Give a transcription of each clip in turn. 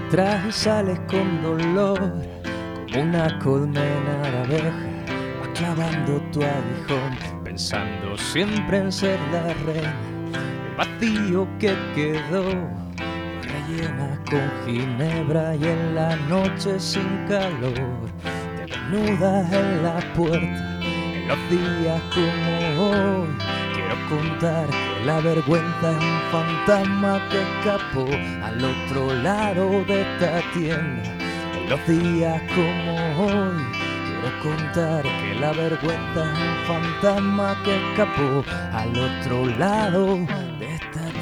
Entras y sales con dolor, como una colmena de abeja, vas clavando tu aguijón, pensando siempre en ser la reina. El vacío que quedó lo rellenas con ginebra y en la noche sin calor te desnudas en la puerta. En los días como hoy quiero contar que la vergüenza es un fantasma que escapó al otro lado de esta tienda. En los días como hoy quiero contar que la vergüenza es un fantasma que escapó al otro lado de esta tienda.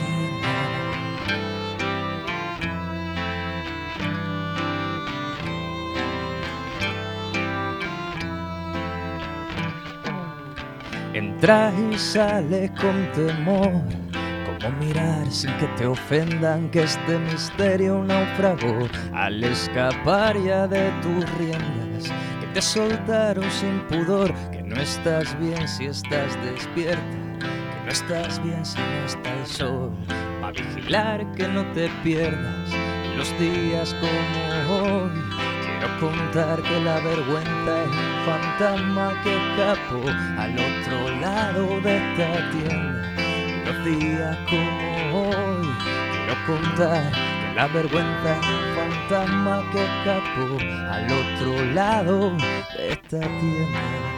Entras y sales con temor, como mirar sin que te ofendan que este misterio naufragó al escapar ya de tus riendas, que te soltaron sin pudor, que no estás bien si estás despierta, que no estás bien si no está el sol, para vigilar que no te pierdas en los días como hoy. Quiero contar que la vergüenza es un fantasma que escapó al otro lado de esta tienda. En los días como hoy quiero contar que la vergüenza es un fantasma que escapó al otro lado de esta tienda.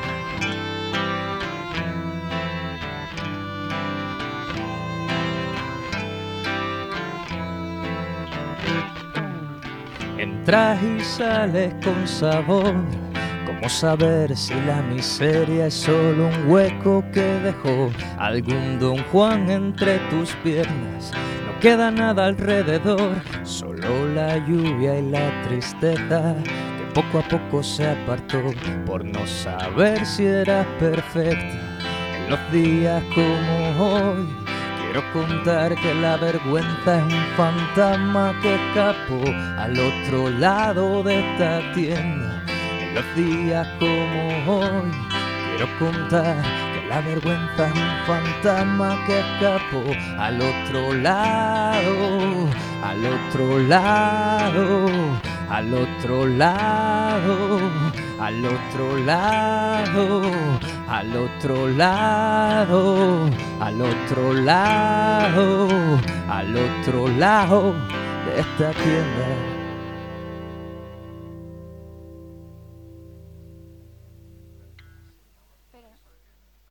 Entras y sales con sabor, ¿cómo saber si la miseria es solo un hueco que dejó algún Don Juan entre tus piernas? No queda nada alrededor, solo la lluvia y la tristeza que poco a poco se apartó por no saber si eras perfecta. En los días como hoy quiero contar que la vergüenza es un fantasma que escapó al otro lado de esta tienda. En los días como hoy quiero contar que la vergüenza es un fantasma que escapó al otro lado, al otro lado, al otro lado, al otro lado, al otro lado, al otro lado, al otro lado de esta tienda.